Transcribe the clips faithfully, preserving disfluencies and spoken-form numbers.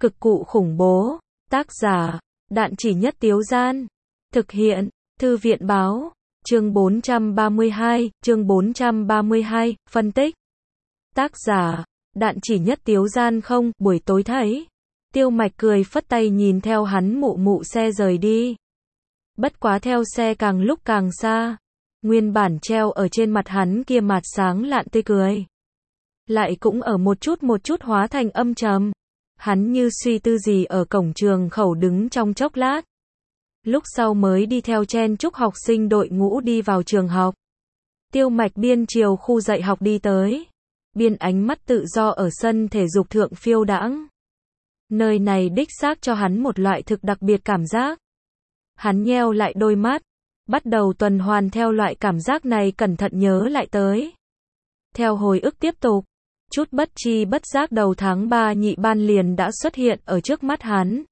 Cực cụ khủng bố. Tác giả, Đạn Chỉ Nhất Tiếu Gian. Thực hiện, Thư viện Báo. Chương bốn trăm ba mươi hai, chương bốn trăm ba mươi hai, phân tích. Tác giả, Đạn Chỉ Nhất Tiếu Gian. Không, buổi tối thấy. Tiêu Mạch cười phất tay nhìn theo hắn mụ mụ xe rời đi. Bất quá theo xe càng lúc càng xa. Nguyên bản treo ở trên mặt hắn kia mặt sáng lạn tươi cười. Lại cũng ở một chút một chút hóa thành âm trầm. Hắn như suy tư gì ở cổng trường khẩu đứng trong chốc lát. Lúc sau mới đi theo chen chúc học sinh đội ngũ đi vào trường học. Tiêu Mạch biên chiều khu dạy học đi tới. Biên ánh mắt tự do ở sân thể dục thượng phiêu đãng. Nơi này đích xác cho hắn một loại thực đặc biệt cảm giác. Hắn nheo lại đôi mắt. Bắt đầu tuần hoàn theo loại cảm giác này cẩn thận nhớ lại tới. Theo hồi ức tiếp tục. Chút bất chi bất giác đầu tháng ba nhị ban liền đã xuất hiện ở trước mắt hắn.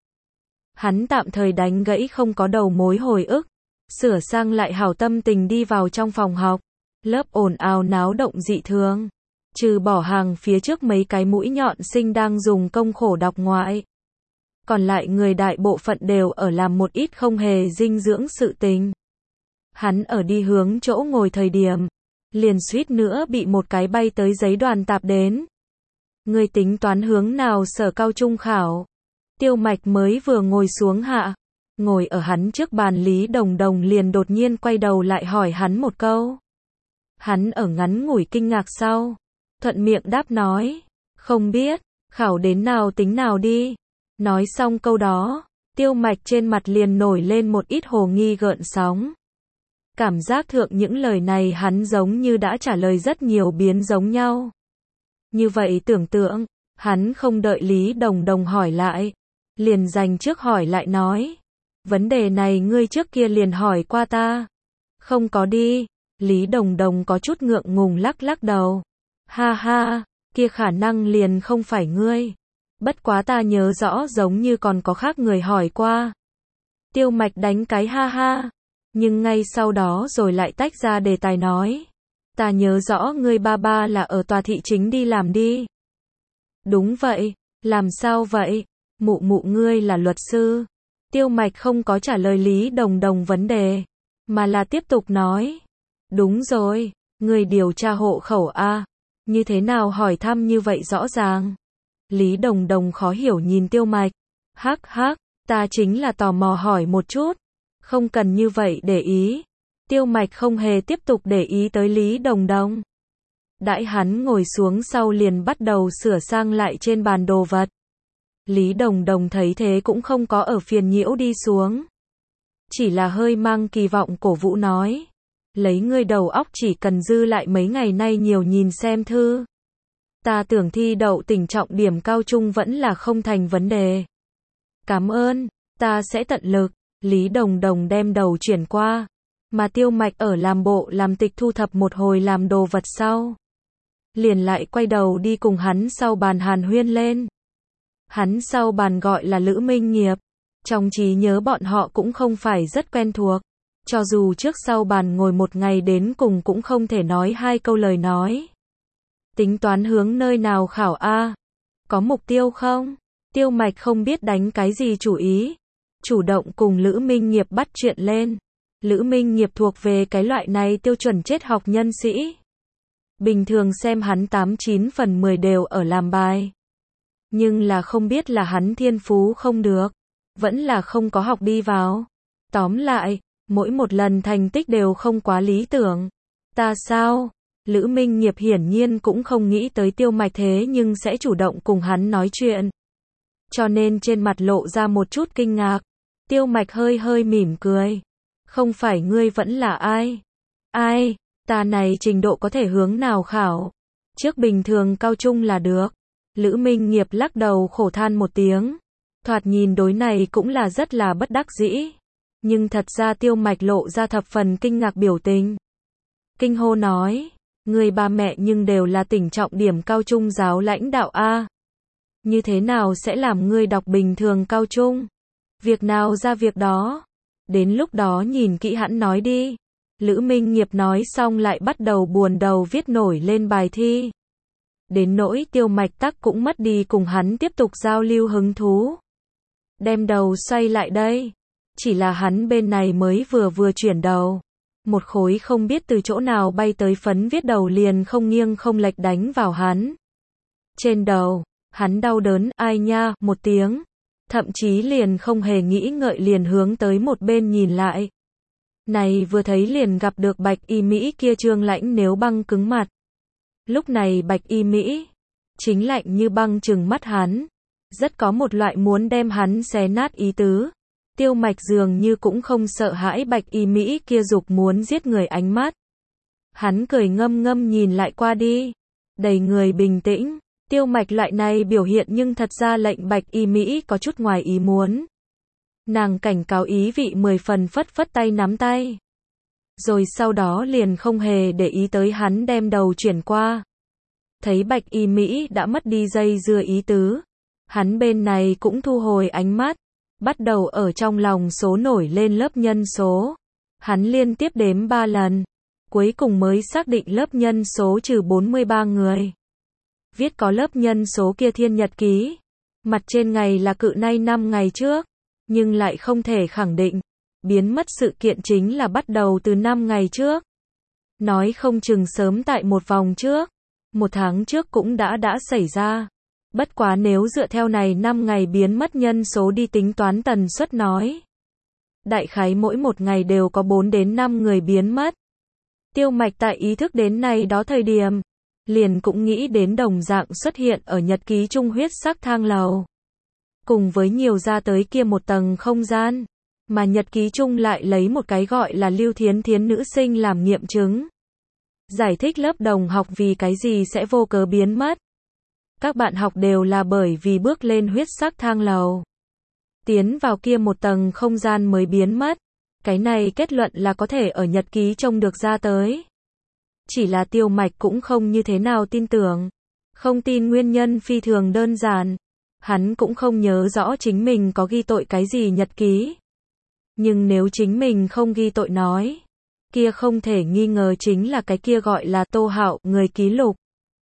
Hắn tạm thời đánh gãy không có đầu mối hồi ức. Sửa sang lại hảo tâm tình đi vào trong phòng học. Lớp ồn ào náo động dị thường. Trừ bỏ hàng phía trước mấy cái mũi nhọn sinh đang dùng công khổ đọc ngoại. Còn lại người đại bộ phận đều ở làm một ít không hề dinh dưỡng sự tình. Hắn ở đi hướng chỗ ngồi thời điểm. Liền suýt nữa bị một cái bay tới giấy đoàn tạp đến. Người tính toán hướng nào sở cao trung khảo. Tiêu Mạch mới vừa ngồi xuống hạ. Ngồi ở hắn trước bàn Lý Đồng Đồng liền đột nhiên quay đầu lại hỏi hắn một câu. Hắn ở ngắn ngủi kinh ngạc sau. Thuận miệng đáp nói. Không biết, khảo đến nào tính nào đi. Nói xong câu đó. Tiêu Mạch trên mặt liền nổi lên một ít hồ nghi gợn sóng. Cảm giác thượng những lời này hắn giống như đã trả lời rất nhiều biến giống nhau. Như vậy tưởng tượng, hắn không đợi Lý Đồng Đồng hỏi lại. Liền dành trước hỏi lại nói. Vấn đề này ngươi trước kia liền hỏi qua ta. Không có đi. Lý Đồng Đồng có chút ngượng ngùng lắc lắc đầu. Ha ha, kia khả năng liền không phải ngươi. Bất quá ta nhớ rõ giống như còn có khác người hỏi qua. Tiêu Mạch đánh cái ha ha. Nhưng ngay sau đó rồi lại tách ra đề tài nói. Ta nhớ rõ ngươi ba ba là ở tòa thị chính đi làm đi. Đúng vậy, làm sao vậy? Mụ mụ ngươi là luật sư. Tiêu Mạch không có trả lời Lý Đồng Đồng vấn đề. Mà là tiếp tục nói. Đúng rồi, ngươi điều tra hộ khẩu a. Như thế nào hỏi thăm như vậy rõ ràng? Lý Đồng Đồng khó hiểu nhìn Tiêu Mạch. Hắc hắc, ta chính là tò mò hỏi một chút. Không cần như vậy để ý. Tiêu Mạch không hề tiếp tục để ý tới Lý Đồng Đồng. Đãi hắn ngồi xuống sau liền bắt đầu sửa sang lại trên bàn đồ vật. Lý Đồng Đồng thấy thế cũng không có ở phiền nhiễu đi xuống. Chỉ là hơi mang kỳ vọng cổ vũ nói. Lấy ngươi đầu óc chỉ cần dư lại mấy ngày nay nhiều nhìn xem thư. Ta tưởng thi đậu tỉnh trọng điểm cao trung vẫn là không thành vấn đề. Cảm ơn, ta sẽ tận lực. Lý Đồng Đồng đem đầu chuyển qua. Mà Tiêu Mạch ở làm bộ làm tịch thu thập một hồi làm đồ vật sau. Liền lại quay đầu đi cùng hắn sau bàn hàn huyên lên. Hắn sau bàn gọi là Lữ Minh Nghiệp. Trong trí nhớ bọn họ cũng không phải rất quen thuộc. Cho dù trước sau bàn ngồi một ngày đến cùng cũng không thể nói hai câu lời nói. Tính toán hướng nơi nào khảo a? Có mục tiêu không? Tiêu Mạch không biết đánh cái gì chủ ý. Chủ động cùng Lữ Minh Nghiệp bắt chuyện lên. Lữ Minh Nghiệp thuộc về cái loại này tiêu chuẩn chết học nhân sĩ. Bình thường xem hắn tám chín phần mười đều ở làm bài. Nhưng là không biết là hắn thiên phú không được. Vẫn là không có học đi vào. Tóm lại, mỗi một lần thành tích đều không quá lý tưởng. Ta sao? Lữ Minh Nghiệp hiển nhiên cũng không nghĩ tới Tiêu Mạch thế nhưng sẽ chủ động cùng hắn nói chuyện. Cho nên trên mặt lộ ra một chút kinh ngạc. Tiêu Mạch hơi hơi mỉm cười. Không phải ngươi vẫn là ai? Ai? Ta này trình độ có thể hướng nào khảo? Trước bình thường cao trung là được. Lữ Minh Nghiệp lắc đầu khổ than một tiếng. Thoạt nhìn đối này cũng là rất là bất đắc dĩ. Nhưng thật ra Tiêu Mạch lộ ra thập phần kinh ngạc biểu tình. Kinh hô nói. Người ba mẹ nhưng đều là tỉnh trọng điểm cao trung giáo lãnh đạo A. Như thế nào sẽ làm ngươi đọc bình thường cao trung? Việc nào ra việc đó? Đến lúc đó nhìn kỹ hẳn nói đi. Lữ Minh Nghiệp nói xong lại bắt đầu buồn đầu viết nổi lên bài thi. đến nỗi Tiêu Mạch Tắc cũng mất đi cùng hắn tiếp tục giao lưu hứng thú. Đem đầu xoay lại đây, chỉ là hắn bên này mới vừa vừa chuyển đầu, một khối không biết từ chỗ nào bay tới phấn viết đầu liền không nghiêng không lệch đánh vào hắn. Trên đầu, hắn đau đớn, ai nha, một tiếng, thậm chí liền không hề nghĩ ngợi liền hướng tới một bên nhìn lại. Này vừa thấy liền gặp được Bạch Y Mỹ kia trương lãnh nếu băng cứng mặt. Lúc này Bạch Y Mỹ, chính lạnh như băng trừng mắt hắn, rất có một loại muốn đem hắn xé nát ý tứ. Tiêu Mạch dường như cũng không sợ hãi Bạch Y Mỹ kia dục muốn giết người ánh mắt. Hắn cười ngâm ngâm nhìn lại qua đi, đầy người bình tĩnh. Tiêu Mạch loại này biểu hiện nhưng thật ra lệnh Bạch Y Mỹ có chút ngoài ý muốn. Nàng cảnh cáo ý vị mười phần phất phất tay nắm tay. Rồi sau đó liền không hề để ý tới hắn đem đầu chuyển qua. Thấy Bạch Y Mỹ đã mất đi dây dưa ý tứ. Hắn bên này cũng thu hồi ánh mắt. Bắt đầu ở trong lòng số nổi lên lớp nhân số. Hắn liên tiếp đếm ba lần. Cuối cùng mới xác định lớp nhân số trừ bốn mươi ba người. Viết có lớp nhân số kia thiên nhật ký. Mặt trên ngày là cự nay năm ngày trước. Nhưng lại không thể khẳng định. Biến mất sự kiện chính là bắt đầu từ năm ngày trước. Nói không chừng sớm tại một vòng trước. Một tháng trước cũng đã đã xảy ra. Bất quá nếu dựa theo này năm ngày biến mất nhân số đi tính toán tần suất nói. Đại khái mỗi một ngày đều có bốn đến năm người biến mất. Tiêu Mạch tại ý thức đến này đó thời điểm. Liền cũng nghĩ đến đồng dạng xuất hiện ở nhật ký trung huyết sắc thang lầu. Cùng với nhiều ra tới kia một tầng không gian. Mà nhật ký chung lại lấy một cái gọi là Lưu Thiến Thiến nữ sinh làm nghiệm chứng. Giải thích lớp đồng học vì cái gì sẽ vô cớ biến mất. Các bạn học đều là bởi vì bước lên huyết sắc thang lầu. Tiến vào kia một tầng không gian mới biến mất. Cái này kết luận là có thể ở nhật ký trông được ra tới. Chỉ là Tiêu Mạch cũng không như thế nào tin tưởng. Không tin nguyên nhân phi thường đơn giản. Hắn cũng không nhớ rõ chính mình có ghi tội cái gì nhật ký. Nhưng nếu chính mình không ghi tội nói, kia không thể nghi ngờ chính là cái kia gọi là Tô Hạo, người ký lục.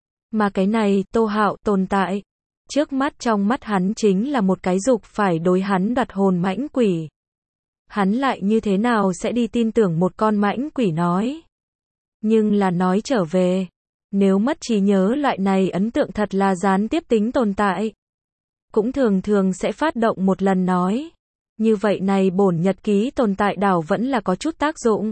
Mà cái này, Tô Hạo, tồn tại. Trước mắt trong mắt hắn chính là một cái dục phải đối hắn đoạt hồn mãnh quỷ. Hắn lại như thế nào sẽ đi tin tưởng một con mãnh quỷ nói. Nhưng là nói trở về, nếu mất trí nhớ loại này ấn tượng thật là gián tiếp tính tồn tại. Cũng thường thường sẽ phát động một lần nói. Như vậy này bổn nhật ký tồn tại đảo vẫn là có chút tác dụng.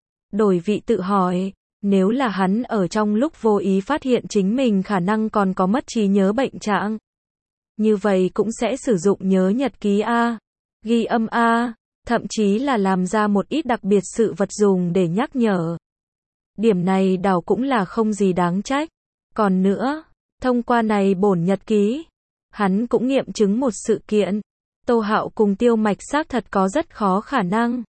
Đổi vị tự hỏi, nếu là hắn ở trong lúc vô ý phát hiện chính mình khả năng còn có mất trí nhớ bệnh trạng. Như vậy cũng sẽ sử dụng nhớ nhật ký A, ghi âm A, thậm chí là làm ra một ít đặc biệt sự vật dùng để nhắc nhở. Điểm này đảo cũng là không gì đáng trách. Còn nữa, thông qua này bổn nhật ký, hắn cũng nghiệm chứng một sự kiện. Tô Hạo cùng Tiêu Mạch xác thật có rất khó khả năng.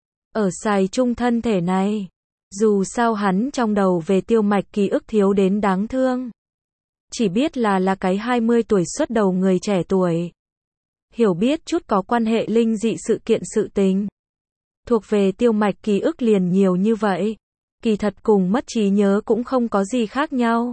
Ở xài chung thân thể này, dù sao hắn trong đầu về Tiêu Mạch ký ức thiếu đến đáng thương. Chỉ biết là là cái hai mươi tuổi xuất đầu người trẻ tuổi. Hiểu biết chút có quan hệ linh dị sự kiện sự tình. Thuộc về Tiêu Mạch ký ức liền nhiều như vậy. Kỳ thật cùng mất trí nhớ cũng không có gì khác nhau.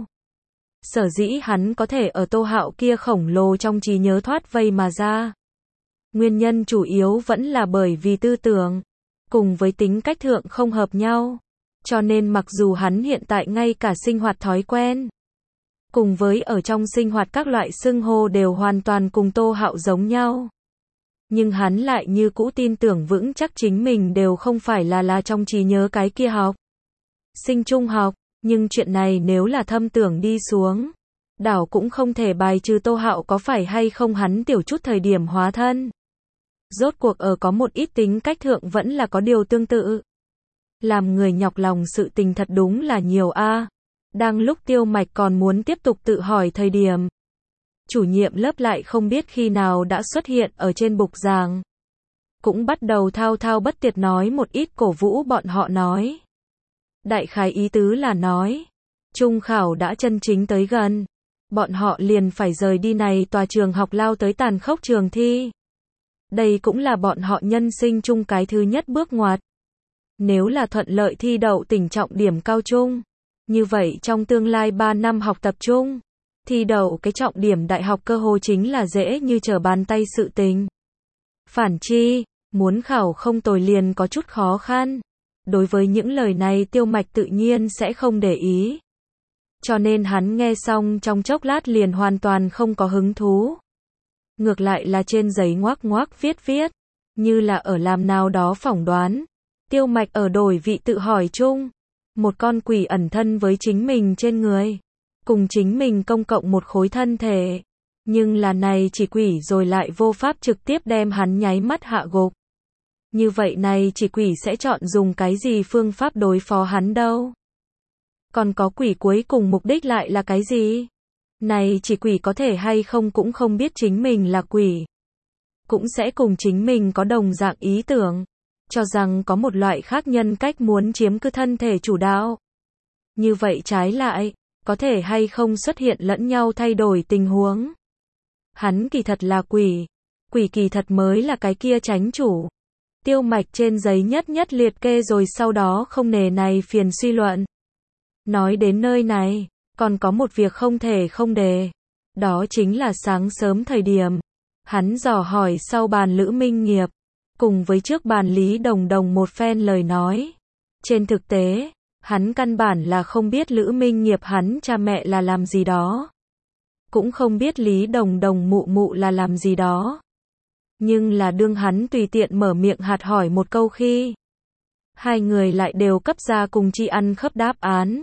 Sở dĩ hắn có thể ở Tô Hạo kia khổng lồ trong trí nhớ thoát vây mà ra. Nguyên nhân chủ yếu vẫn là bởi vì tư tưởng, cùng với tính cách thượng không hợp nhau. Cho nên mặc dù hắn hiện tại ngay cả sinh hoạt thói quen, cùng với ở trong sinh hoạt các loại xưng hô đều hoàn toàn cùng Tô Hạo giống nhau. Nhưng hắn lại như cũ tin tưởng vững chắc chính mình đều không phải là là trong trí nhớ cái kia học. Sinh trung học, nhưng chuyện này nếu là thâm tưởng đi xuống, đảo cũng không thể bài trừ Tô Hạo có phải hay không hắn tiểu chút thời điểm hóa thân. Rốt cuộc ở có một ít tính cách thượng vẫn là có điều tương tự. Làm người nhọc lòng sự tình thật đúng là nhiều a. Đang lúc Tiêu Mạch còn muốn tiếp tục tự hỏi thời điểm, chủ nhiệm lớp lại không biết khi nào đã xuất hiện ở trên bục giảng. Cũng bắt đầu thao thao bất tuyệt nói một ít cổ vũ bọn họ nói. Đại khái ý tứ là nói, trung khảo đã chân chính tới gần, bọn họ liền phải rời đi này tòa trường học lao tới tàn khốc trường thi. Đây cũng là bọn họ nhân sinh chung cái thứ nhất bước ngoặt. Nếu là thuận lợi thi đậu tỉnh trọng điểm cao trung, như vậy trong tương lai ba năm học tập chung, Thi đậu cái trọng điểm đại học cơ hồ chính là dễ như trở bàn tay sự tình. Phản chi, muốn khảo không tồi liền có chút khó khăn. Đối với những lời này Tiêu Mạch tự nhiên sẽ không để ý. Cho nên hắn nghe xong trong chốc lát liền hoàn toàn không có hứng thú. Ngược lại là trên giấy ngoác ngoác viết viết, như là ở làm nào đó phỏng đoán. Tiêu Mạch ở đổi vị tự hỏi chung. Một con quỷ ẩn thân với chính mình trên người. Cùng chính mình công cộng một khối thân thể. Nhưng là này chỉ quỷ rồi lại vô pháp trực tiếp đem hắn nháy mắt hạ gục. Như vậy này chỉ quỷ sẽ chọn dùng cái gì phương pháp đối phó hắn đâu? Còn có quỷ cuối cùng mục đích lại là cái gì? Này chỉ quỷ có thể hay không cũng không biết chính mình là quỷ. Cũng sẽ cùng chính mình có đồng dạng ý tưởng. Cho rằng có một loại khác nhân cách muốn chiếm cứ thân thể chủ đạo. Như vậy trái lại, có thể hay không xuất hiện lẫn nhau thay đổi tình huống. Hắn kỳ thật là quỷ. Quỷ kỳ thật mới là cái kia chánh chủ. Tiêu Mạch trên giấy nhất nhất liệt kê rồi sau đó không nề này phiền suy luận. Nói đến nơi này, còn có một việc không thể không đề. Đó chính là sáng sớm thời điểm. Hắn dò hỏi sau bàn Lữ Minh Nghiệp. Cùng với trước bàn Lý Đồng Đồng một phen lời nói. Trên thực tế, hắn căn bản là không biết Lữ Minh Nghiệp hắn cha mẹ là làm gì đó. Cũng không biết Lý Đồng Đồng mụ mụ là làm gì đó. Nhưng là đương hắn tùy tiện mở miệng hạt hỏi một câu khi. Hai người lại đều cấp ra cùng chi ăn khớp đáp án.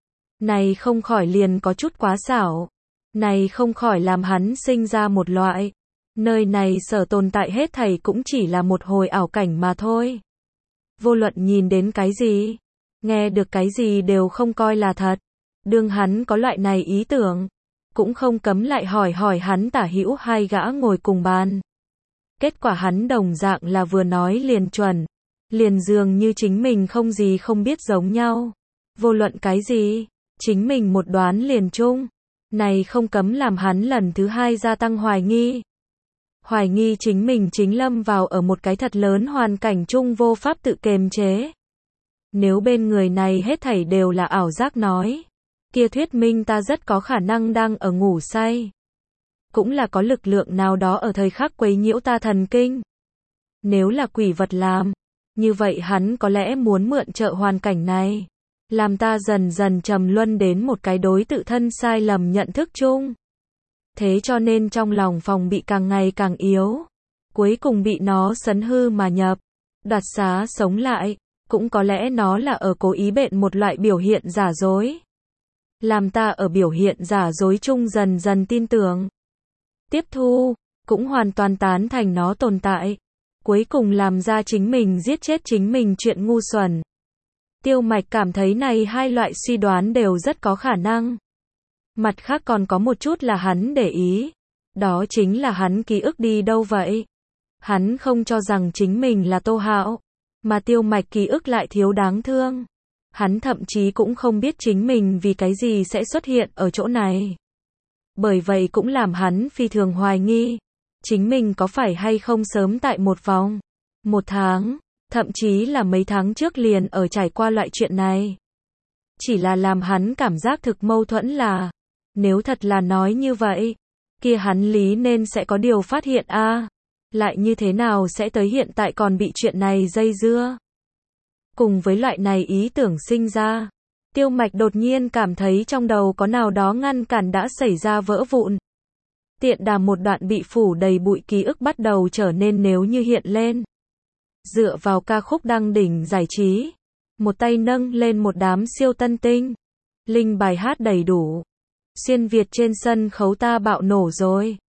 Này không khỏi liền có chút quá xảo. Này không khỏi làm hắn sinh ra một loại. Nơi này sở tồn tại hết thảy cũng chỉ là một hồi ảo cảnh mà thôi. Vô luận nhìn đến cái gì, nghe được cái gì đều không coi là thật. Đương hắn có loại này ý tưởng, cũng không cấm lại hỏi hỏi hắn tả hữu hai gã ngồi cùng bàn. Kết quả hắn đồng dạng là vừa nói liền chuẩn, liền dường như chính mình không gì không biết giống nhau. Vô luận cái gì, chính mình một đoán liền chung. Này không cấm làm hắn lần thứ hai gia tăng hoài nghi. Hoài nghi chính mình chính lâm vào ở một cái thật lớn hoàn cảnh chung vô pháp tự kiềm chế. Nếu bên người này hết thảy đều là ảo giác nói, kia thuyết minh ta rất có khả năng đang ở ngủ say. Cũng là có lực lượng nào đó ở thời khắc quấy nhiễu ta thần kinh. Nếu là quỷ vật làm, như vậy hắn có lẽ muốn mượn trợ hoàn cảnh này, làm ta dần dần trầm luân đến một cái đối tự thân sai lầm nhận thức chung. Thế cho nên trong lòng phòng bị càng ngày càng yếu. Cuối cùng bị nó sấn hư mà nhập. Đoạt xá sống lại. Cũng có lẽ nó là ở cố ý bện một loại biểu hiện giả dối. Làm ta ở biểu hiện giả dối chung dần dần tin tưởng. Tiếp thu. Cũng hoàn toàn tán thành nó tồn tại. Cuối cùng làm ra chính mình giết chết chính mình chuyện ngu xuẩn. Tiêu Mạch cảm thấy này hai loại suy đoán đều rất có khả năng. Mặt khác còn có một chút là hắn để ý. Đó chính là hắn ký ức đi đâu vậy? Hắn không cho rằng chính mình là Tô Hạo. Mà Tiêu Mạch ký ức lại thiếu đáng thương. Hắn thậm chí cũng không biết chính mình vì cái gì sẽ xuất hiện ở chỗ này. Bởi vậy cũng làm hắn phi thường hoài nghi. Chính mình có phải hay không sớm tại một vòng, một tháng, thậm chí là mấy tháng trước liền ở trải qua loại chuyện này. Chỉ là làm hắn cảm giác thực mâu thuẫn là, nếu thật là nói như vậy, kia hắn lý nên sẽ có điều phát hiện a, à, lại như thế nào sẽ tới hiện tại còn bị chuyện này dây dưa. Cùng với loại này ý tưởng sinh ra, Tiêu Mạch đột nhiên cảm thấy trong đầu có nào đó ngăn cản đã xảy ra vỡ vụn. Tiện đà một đoạn bị phủ đầy bụi ký ức bắt đầu trở nên nếu như hiện lên. Dựa vào ca khúc đăng đỉnh giải trí, một tay nâng lên một đám siêu tân tinh. Linh bài hát đầy đủ. Xuyên Việt trên sân khấu ta bạo nổ rồi.